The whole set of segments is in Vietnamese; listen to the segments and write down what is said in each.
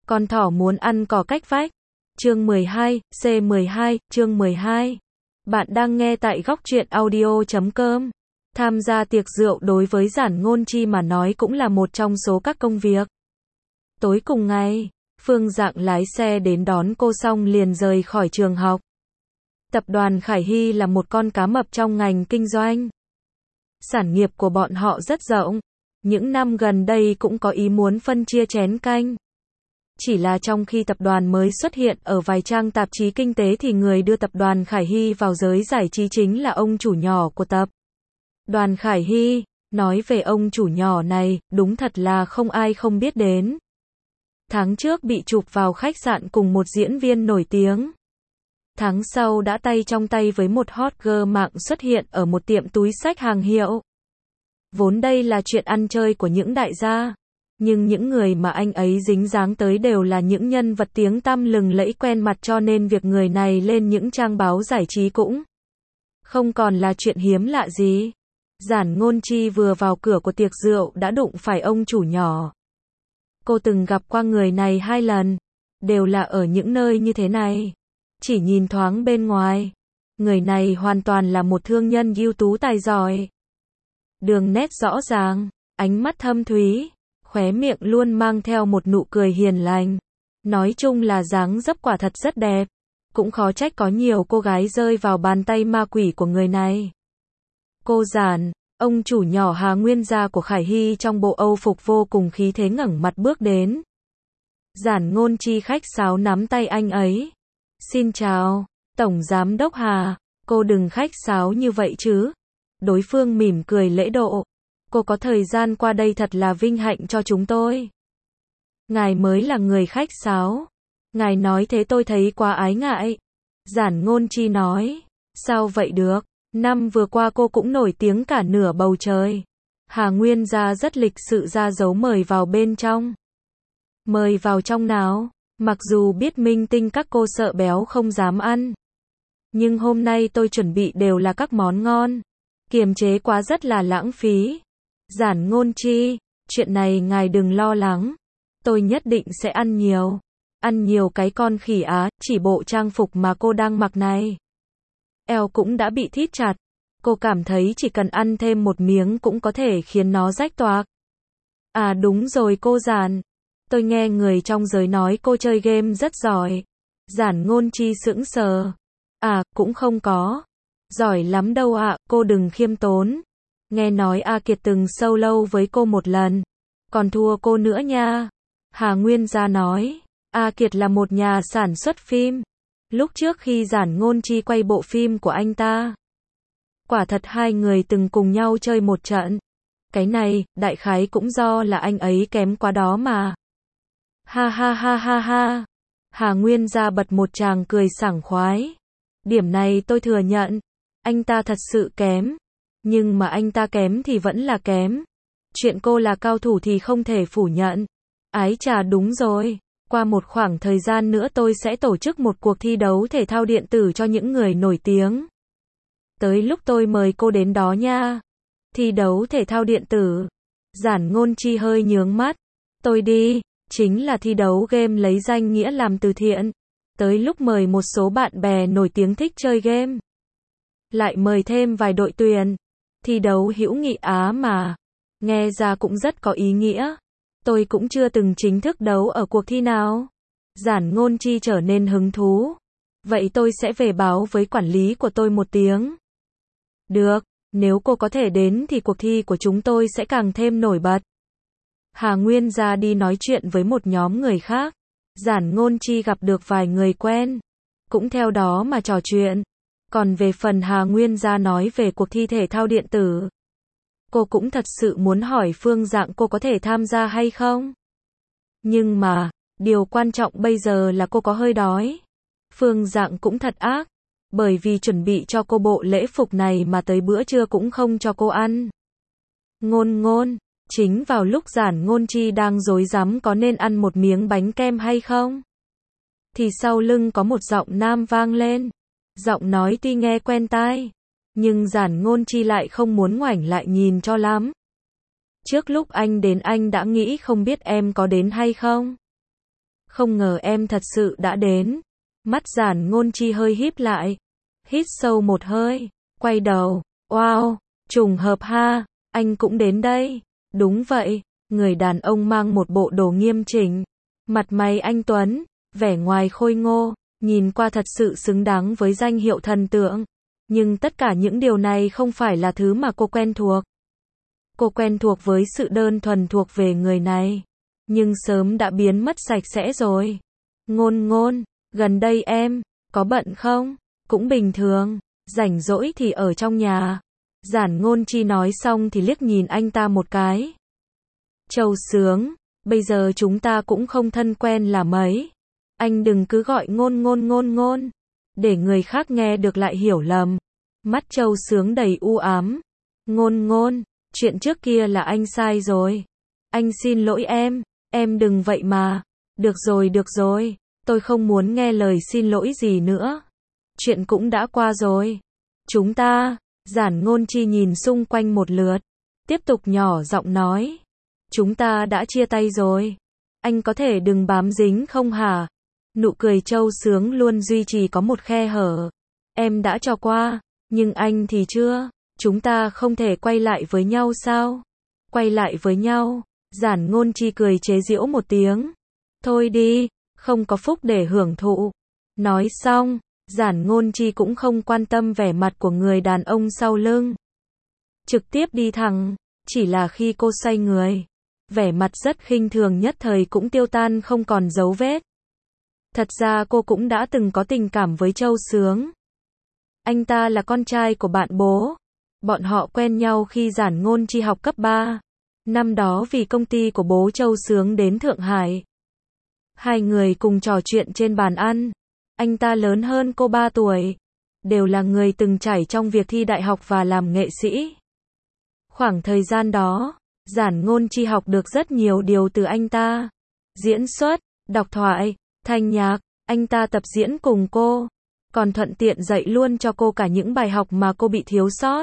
Con thỏ muốn ăn cỏ cách vách. Chương 12, C12, chương 12. Bạn đang nghe tại góc truyện audio.com. Tham gia tiệc rượu đối với Giản Ngôn Chi mà nói cũng là một trong số các công việc. Tối cùng ngày, Phương Dạng lái xe đến đón cô xong liền rời khỏi trường học. Tập đoàn Khải Hy là một con cá mập trong ngành kinh doanh. Sản nghiệp của bọn họ rất rộng. Những năm gần đây cũng có ý muốn phân chia chén canh. Chỉ là trong khi tập đoàn mới xuất hiện ở vài trang tạp chí kinh tế thì người đưa tập đoàn Khải Hy vào giới giải trí chính là ông chủ nhỏ của tập đoàn Khải Hy. Nói về ông chủ nhỏ này, đúng thật là không ai không biết đến. Tháng trước bị chụp vào khách sạn cùng một diễn viên nổi tiếng. Tháng sau đã tay trong tay với một hot girl mạng xuất hiện ở một tiệm túi xách hàng hiệu. Vốn đây là chuyện ăn chơi của những đại gia. Nhưng những người mà anh ấy dính dáng tới đều là những nhân vật tiếng tăm lừng lẫy quen mặt cho nên việc người này lên những trang báo giải trí cũng không còn là chuyện hiếm lạ gì. Giản Ngôn Chi vừa vào cửa của tiệc rượu đã đụng phải ông chủ nhỏ. Cô từng gặp qua người này 2 lần, đều là ở những nơi như thế này. Chỉ nhìn thoáng bên ngoài, người này hoàn toàn là một thương nhân ưu tú tài giỏi. Đường nét rõ ràng, ánh mắt thâm thúy, khóe miệng luôn mang theo một nụ cười hiền lành. Nói chung là dáng dấp quả thật rất đẹp. Cũng khó trách có nhiều cô gái rơi vào bàn tay ma quỷ của người này. Cô Giản, ông chủ nhỏ Hà Nguyên gia của Khải Hy trong bộ Âu phục vô cùng khí thế ngẩng mặt bước đến. Giản Ngôn Chi khách sáo nắm tay anh ấy. Xin chào, Tổng Giám đốc Hà, cô đừng khách sáo như vậy chứ. Đối phương mỉm cười lễ độ. Cô có thời gian qua đây thật là vinh hạnh cho chúng tôi. Ngài mới là người khách sáo. Ngài nói thế tôi thấy quá ái ngại. Giản Ngôn Chi nói. Sao vậy được, năm vừa qua cô cũng nổi tiếng cả nửa bầu trời. Hà Nguyên gia rất lịch sự ra dấu mời vào bên trong. Mời vào trong nào, mặc dù biết minh tinh các cô sợ béo không dám ăn. Nhưng hôm nay tôi chuẩn bị đều là các món ngon. Kiềm chế quá rất là lãng phí. Giản Ngôn Chi, chuyện này ngài đừng lo lắng. Tôi nhất định sẽ ăn nhiều. Ăn nhiều cái con khỉ á, chỉ bộ trang phục mà cô đang mặc này. Eo cũng đã bị thít chặt. Cô cảm thấy chỉ cần ăn thêm một miếng cũng có thể khiến nó rách toạc. À đúng rồi cô Giản. Tôi nghe người trong giới nói cô chơi game rất giỏi. Giản Ngôn Chi sững sờ. À, cũng không có. Giỏi lắm đâu ạ, cô đừng khiêm tốn. Nghe nói A Kiệt từng solo với cô một lần. Còn thua cô nữa nha. Hà Nguyên gia nói. A Kiệt là một nhà sản xuất phim. Lúc trước khi Giản Ngôn Chi quay bộ phim của anh ta. Quả thật hai người từng cùng nhau chơi một trận. Cái này, đại khái cũng do là anh ấy kém quá đó mà. Ha ha ha ha ha. Hà Nguyên gia bật một tràng cười sảng khoái. Điểm này tôi thừa nhận. Anh ta thật sự kém. Nhưng mà anh ta kém thì vẫn là kém. Chuyện cô là cao thủ thì không thể phủ nhận. Ái chà đúng rồi. Qua một khoảng thời gian nữa tôi sẽ tổ chức một cuộc thi đấu thể thao điện tử cho những người nổi tiếng. Tới lúc tôi mời cô đến đó nha. Thi đấu thể thao điện tử. Giản Ngôn Chi hơi nhướng mắt. Tôi đi. Chính là thi đấu game lấy danh nghĩa làm từ thiện. Tới lúc mời một số bạn bè nổi tiếng thích chơi game. Lại mời thêm vài đội tuyển. Thi đấu hữu nghị Á mà. Nghe ra cũng rất có ý nghĩa. Tôi cũng chưa từng chính thức đấu ở cuộc thi nào. Giản Ngôn Chi trở nên hứng thú. Vậy tôi sẽ về báo với quản lý của tôi một tiếng. Được, nếu cô có thể đến thì cuộc thi của chúng tôi sẽ càng thêm nổi bật. Hà Nguyên gia đi nói chuyện với một nhóm người khác. Giản Ngôn Chi gặp được vài người quen. Cũng theo đó mà trò chuyện. Còn về phần Hà Nguyên gia nói về cuộc thi thể thao điện tử. Cô cũng thật sự muốn hỏi Phương Dạng cô có thể tham gia hay không. Nhưng mà, điều quan trọng bây giờ là cô có hơi đói. Phương Dạng cũng thật ác. Bởi vì chuẩn bị cho cô bộ lễ phục này mà tới bữa trưa cũng không cho cô ăn. Ngôn Ngôn, chính vào lúc Giản Ngôn Chi đang rối rắm có nên ăn một miếng bánh kem hay không. Thì sau lưng có một giọng nam vang lên. Giọng nói tuy nghe quen tai. Nhưng Giản Ngôn Chi lại không muốn ngoảnh lại nhìn cho lắm. Trước lúc anh đến anh đã nghĩ không biết em có đến hay không. Không ngờ em thật sự đã đến. Mắt Giản Ngôn Chi hơi híp lại. Hít sâu một hơi. Quay đầu. Wow, trùng hợp ha. Anh cũng đến đây. Đúng vậy. Người đàn ông mang một bộ đồ nghiêm chỉnh. Mặt mày anh tuấn. Vẻ ngoài khôi ngô. Nhìn qua thật sự xứng đáng với danh hiệu thần tượng. Nhưng tất cả những điều này không phải là thứ mà cô quen thuộc. Cô quen thuộc với sự đơn thuần thuộc về người này. Nhưng sớm đã biến mất sạch sẽ rồi. Ngôn Ngôn, gần đây em, có bận không? Cũng bình thường, rảnh rỗi thì ở trong nhà. Giản Ngôn Chi nói xong thì liếc nhìn anh ta một cái. Châu Sướng, bây giờ chúng ta cũng không thân quen là mấy. Anh đừng cứ gọi Ngôn, để người khác nghe được lại hiểu lầm. Mắt Châu Sướng đầy u ám. Ngôn, chuyện trước kia là anh sai rồi. Anh xin lỗi em đừng vậy mà. Được rồi, tôi không muốn nghe lời xin lỗi gì nữa. Chuyện cũng đã qua rồi. Chúng ta, Giản Ngôn Chi nhìn xung quanh một lượt, tiếp tục nhỏ giọng nói. Chúng ta đã chia tay rồi. Anh có thể đừng bám dính không hả? Nụ cười Châu Sướng luôn duy trì có một khe hở. Em đã cho qua, nhưng anh thì chưa. Chúng ta không thể quay lại với nhau sao? Quay lại với nhau? Giản Ngôn Chi cười chế giễu một tiếng. Thôi đi, không có phúc để hưởng thụ. Nói xong, Giản Ngôn Chi cũng không quan tâm vẻ mặt của người đàn ông sau lưng. Trực tiếp đi thẳng, chỉ là khi cô xoay người, vẻ mặt rất khinh thường nhất thời cũng tiêu tan không còn dấu vết. Thật ra cô cũng đã từng có tình cảm với Châu Sướng. Anh ta là con trai của bạn bố. Bọn họ quen nhau khi Giản Ngôn Chi học cấp 3. Năm đó vì công ty của bố Châu Sướng đến Thượng Hải. Hai người cùng trò chuyện trên bàn ăn. Anh ta lớn hơn cô 3 tuổi. Đều là người từng trải trong việc thi đại học và làm nghệ sĩ. Khoảng thời gian đó, Giản Ngôn Chi học được rất nhiều điều từ anh ta. Diễn xuất, đọc thoại, thanh nhạc, anh ta tập diễn cùng cô. Còn thuận tiện dạy luôn cho cô cả những bài học mà cô bị thiếu sót.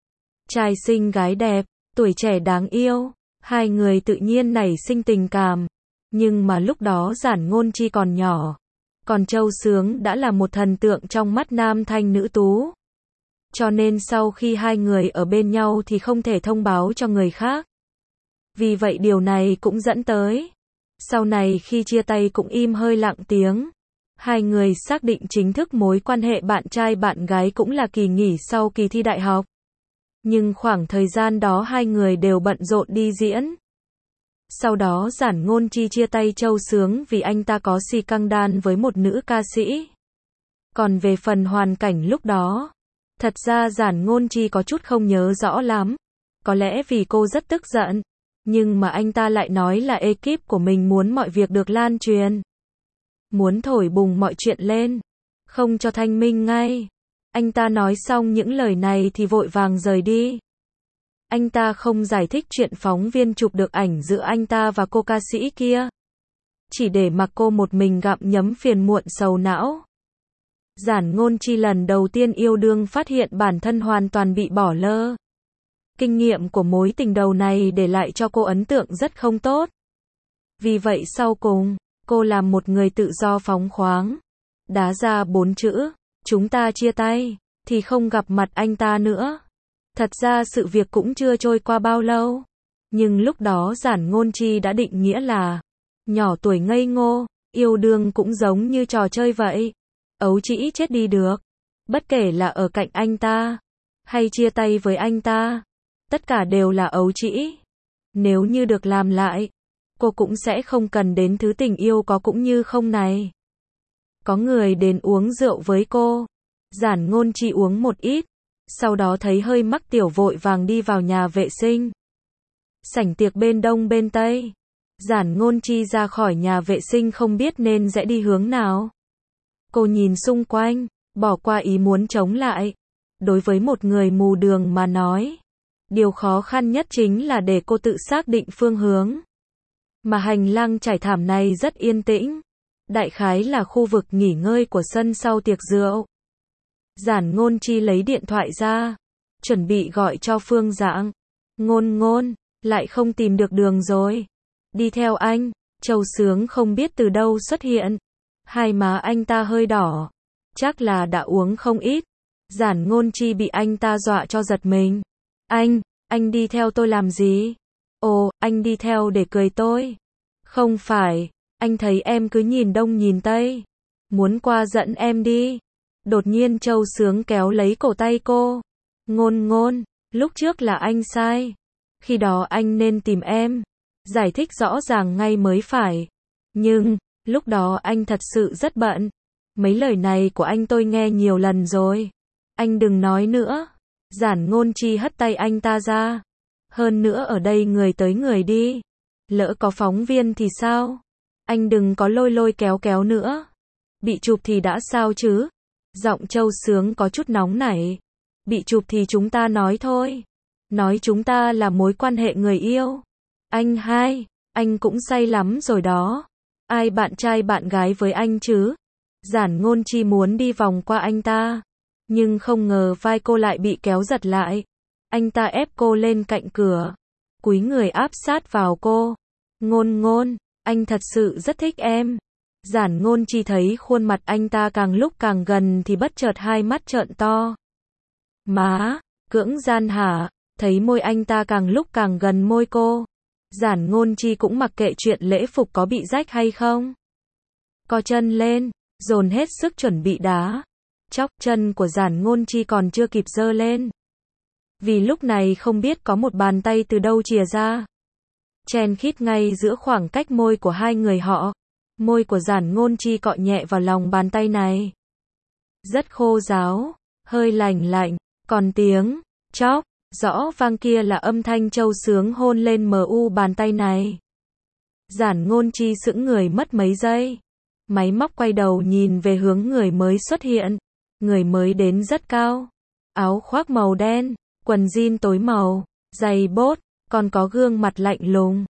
Trai xinh gái đẹp, tuổi trẻ đáng yêu. Hai người tự nhiên nảy sinh tình cảm. Nhưng mà lúc đó Giản Ngôn Chi còn nhỏ. Còn Châu Sướng đã là một thần tượng trong mắt nam thanh nữ tú. Cho nên sau khi hai người ở bên nhau thì không thể thông báo cho người khác. Vì vậy điều này cũng dẫn tới. Sau này khi chia tay cũng im hơi lặng tiếng. Hai người xác định chính thức mối quan hệ bạn trai bạn gái cũng là kỳ nghỉ sau kỳ thi đại học. Nhưng khoảng thời gian đó hai người đều bận rộn đi diễn. Sau đó Giản Ngôn Chi chia tay Châu Sướng vì anh ta có scandal với một nữ ca sĩ. Còn về phần hoàn cảnh lúc đó, thật ra Giản Ngôn Chi có chút không nhớ rõ lắm. Có lẽ vì cô rất tức giận. Nhưng mà anh ta lại nói là ekip của mình muốn mọi việc được lan truyền. Muốn thổi bùng mọi chuyện lên. Không cho thanh minh ngay. Anh ta nói xong những lời này thì vội vàng rời đi. Anh ta không giải thích chuyện phóng viên chụp được ảnh giữa anh ta và cô ca sĩ kia. Chỉ để mặc cô một mình gặm nhấm phiền muộn sầu não. Giản Ngôn Chi lần đầu tiên yêu đương phát hiện bản thân hoàn toàn bị bỏ lơ. Kinh nghiệm của mối tình đầu này để lại cho cô ấn tượng rất không tốt. Vì vậy sau cùng, cô làm một người tự do phóng khoáng. Đá ra 4 chữ, chúng ta chia tay, thì không gặp mặt anh ta nữa. Thật ra sự việc cũng chưa trôi qua bao lâu. Nhưng lúc đó Giản Ngôn Chi đã định nghĩa là nhỏ tuổi ngây ngô, yêu đương cũng giống như trò chơi vậy. Ấu trĩ chết đi được. Bất kể là ở cạnh anh ta, hay chia tay với anh ta, tất cả đều là ấu trĩ. Nếu như được làm lại, cô cũng sẽ không cần đến thứ tình yêu có cũng như không này. Có người đến uống rượu với cô. Giản Ngôn Chi uống một ít. Sau đó thấy hơi mắc tiểu vội vàng đi vào nhà vệ sinh. Sảnh tiệc bên đông bên tây. Giản Ngôn Chi ra khỏi nhà vệ sinh không biết nên sẽ đi hướng nào. Cô nhìn xung quanh, bỏ qua ý muốn chống lại. Đối với một người mù đường mà nói, điều khó khăn nhất chính là để cô tự xác định phương hướng. Mà hành lang trải thảm này rất yên tĩnh. Đại khái là khu vực nghỉ ngơi của sân sau tiệc rượu. Giản Ngôn Chi lấy điện thoại ra, chuẩn bị gọi cho Phương Dạng. Ngôn, lại không tìm được đường rồi. Đi theo anh. Châu Sướng không biết từ đâu xuất hiện. Hai má anh ta hơi đỏ. Chắc là đã uống không ít. Giản Ngôn Chi bị anh ta dọa cho giật mình. Anh đi theo tôi làm gì? Ồ, anh đi theo để cười tôi. Không phải, anh thấy em cứ nhìn đông nhìn tây. Muốn qua dẫn em đi. Đột nhiên Châu Sướng kéo lấy cổ tay cô. Ngôn, lúc trước là anh sai. Khi đó anh nên tìm em. Giải thích rõ ràng ngay mới phải. Nhưng, lúc đó anh thật sự rất bận. Mấy lời này của anh tôi nghe nhiều lần rồi. Anh đừng nói nữa. Giản Ngôn Chi hất tay anh ta ra. Hơn nữa ở đây người tới người đi. Lỡ có phóng viên thì sao? Anh đừng có lôi kéo nữa. Bị chụp thì đã sao chứ? Giọng Châu Sướng có chút nóng nảy. Bị chụp thì chúng ta nói thôi. Nói chúng ta là mối quan hệ người yêu. Anh cũng say lắm rồi đó. Ai bạn trai bạn gái với anh chứ? Giản Ngôn Chi muốn đi vòng qua anh ta. Nhưng không ngờ vai cô lại bị kéo giật lại. Anh ta ép cô lên cạnh cửa. Cúi người áp sát vào cô. Ngôn, anh thật sự rất thích em. Giản Ngôn Chi thấy khuôn mặt anh ta càng lúc càng gần thì bất chợt hai mắt trợn to. Má, cưỡng gian hả? Thấy môi anh ta càng lúc càng gần môi cô. Giản Ngôn Chi cũng mặc kệ chuyện lễ phục có bị rách hay không. Co chân lên, dồn hết sức chuẩn bị đá. Chóc chân của Giản Ngôn Chi còn chưa kịp giơ lên. Vì lúc này không biết có một bàn tay từ đâu chìa ra. Chen khít ngay giữa khoảng cách môi của hai người họ. Môi của Giản Ngôn Chi cọ nhẹ vào lòng bàn tay này. Rất khô ráo, hơi lạnh, còn tiếng chóc rõ vang kia là âm thanh Châu Sướng hôn lên bàn tay này. Giản Ngôn Chi sững người mất mấy giây. Máy móc quay đầu nhìn về hướng người mới xuất hiện. Người mới đến rất cao. Áo khoác màu đen, quần jean tối màu, giày bốt, còn có gương mặt lạnh lùng.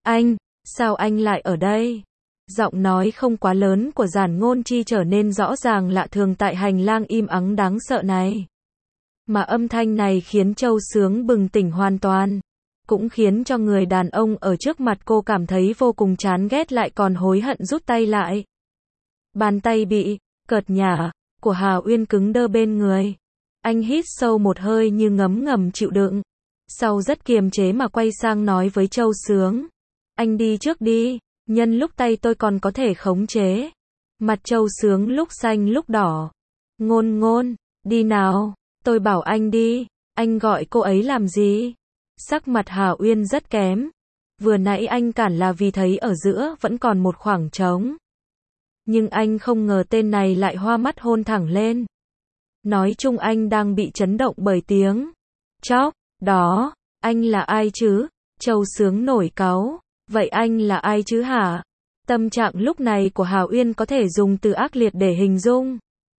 Sao anh lại ở đây? Giọng nói không quá lớn của Giản Ngôn Chi trở nên rõ ràng lạ thường tại hành lang im ắng đáng sợ này. Mà âm thanh này khiến Châu Sướng bừng tỉnh hoàn toàn. Cũng khiến cho người đàn ông ở trước mặt cô cảm thấy vô cùng chán ghét lại còn hối hận rút tay lại. Bàn tay bị cợt nhả của Hà Uyên cứng đơ bên người. Anh hít sâu một hơi như ngấm chịu đựng. Sau rất kiềm chế mà quay sang nói với Châu Sướng. Anh đi trước đi, nhân lúc tay tôi còn có thể khống chế. Mặt Châu Sướng lúc xanh lúc đỏ. Ngôn, đi nào, tôi bảo anh đi, anh gọi cô ấy làm gì? Sắc mặt Hà Uyên rất kém. Vừa nãy anh cản là vì thấy ở giữa vẫn còn một khoảng trống. Nhưng anh không ngờ tên này lại hoa mắt hôn thẳng lên. Nói chung anh đang bị chấn động bởi tiếng chóc đó. Anh là ai chứ? Châu Sướng nổi cáu. Vậy anh là ai chứ hả? Tâm trạng lúc này của Hà Uyên có thể dùng từ ác liệt để hình dung.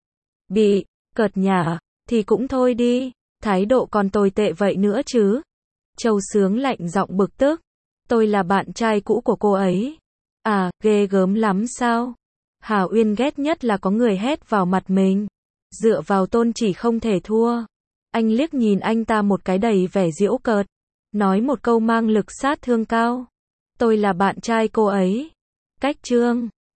Bị cợt nhả thì cũng thôi đi, thái độ còn tồi tệ vậy nữa chứ. Châu Sướng lạnh giọng bực tức. Tôi là bạn trai cũ của cô ấy. À, ghê gớm lắm sao? Hà Uyên ghét nhất là có người hét vào mặt mình. Dựa vào tôn chỉ không thể thua. Anh liếc nhìn anh ta một cái đầy vẻ giễu cợt. Nói một câu mang lực sát thương cao. Tôi là bạn trai cô ấy. Cách chương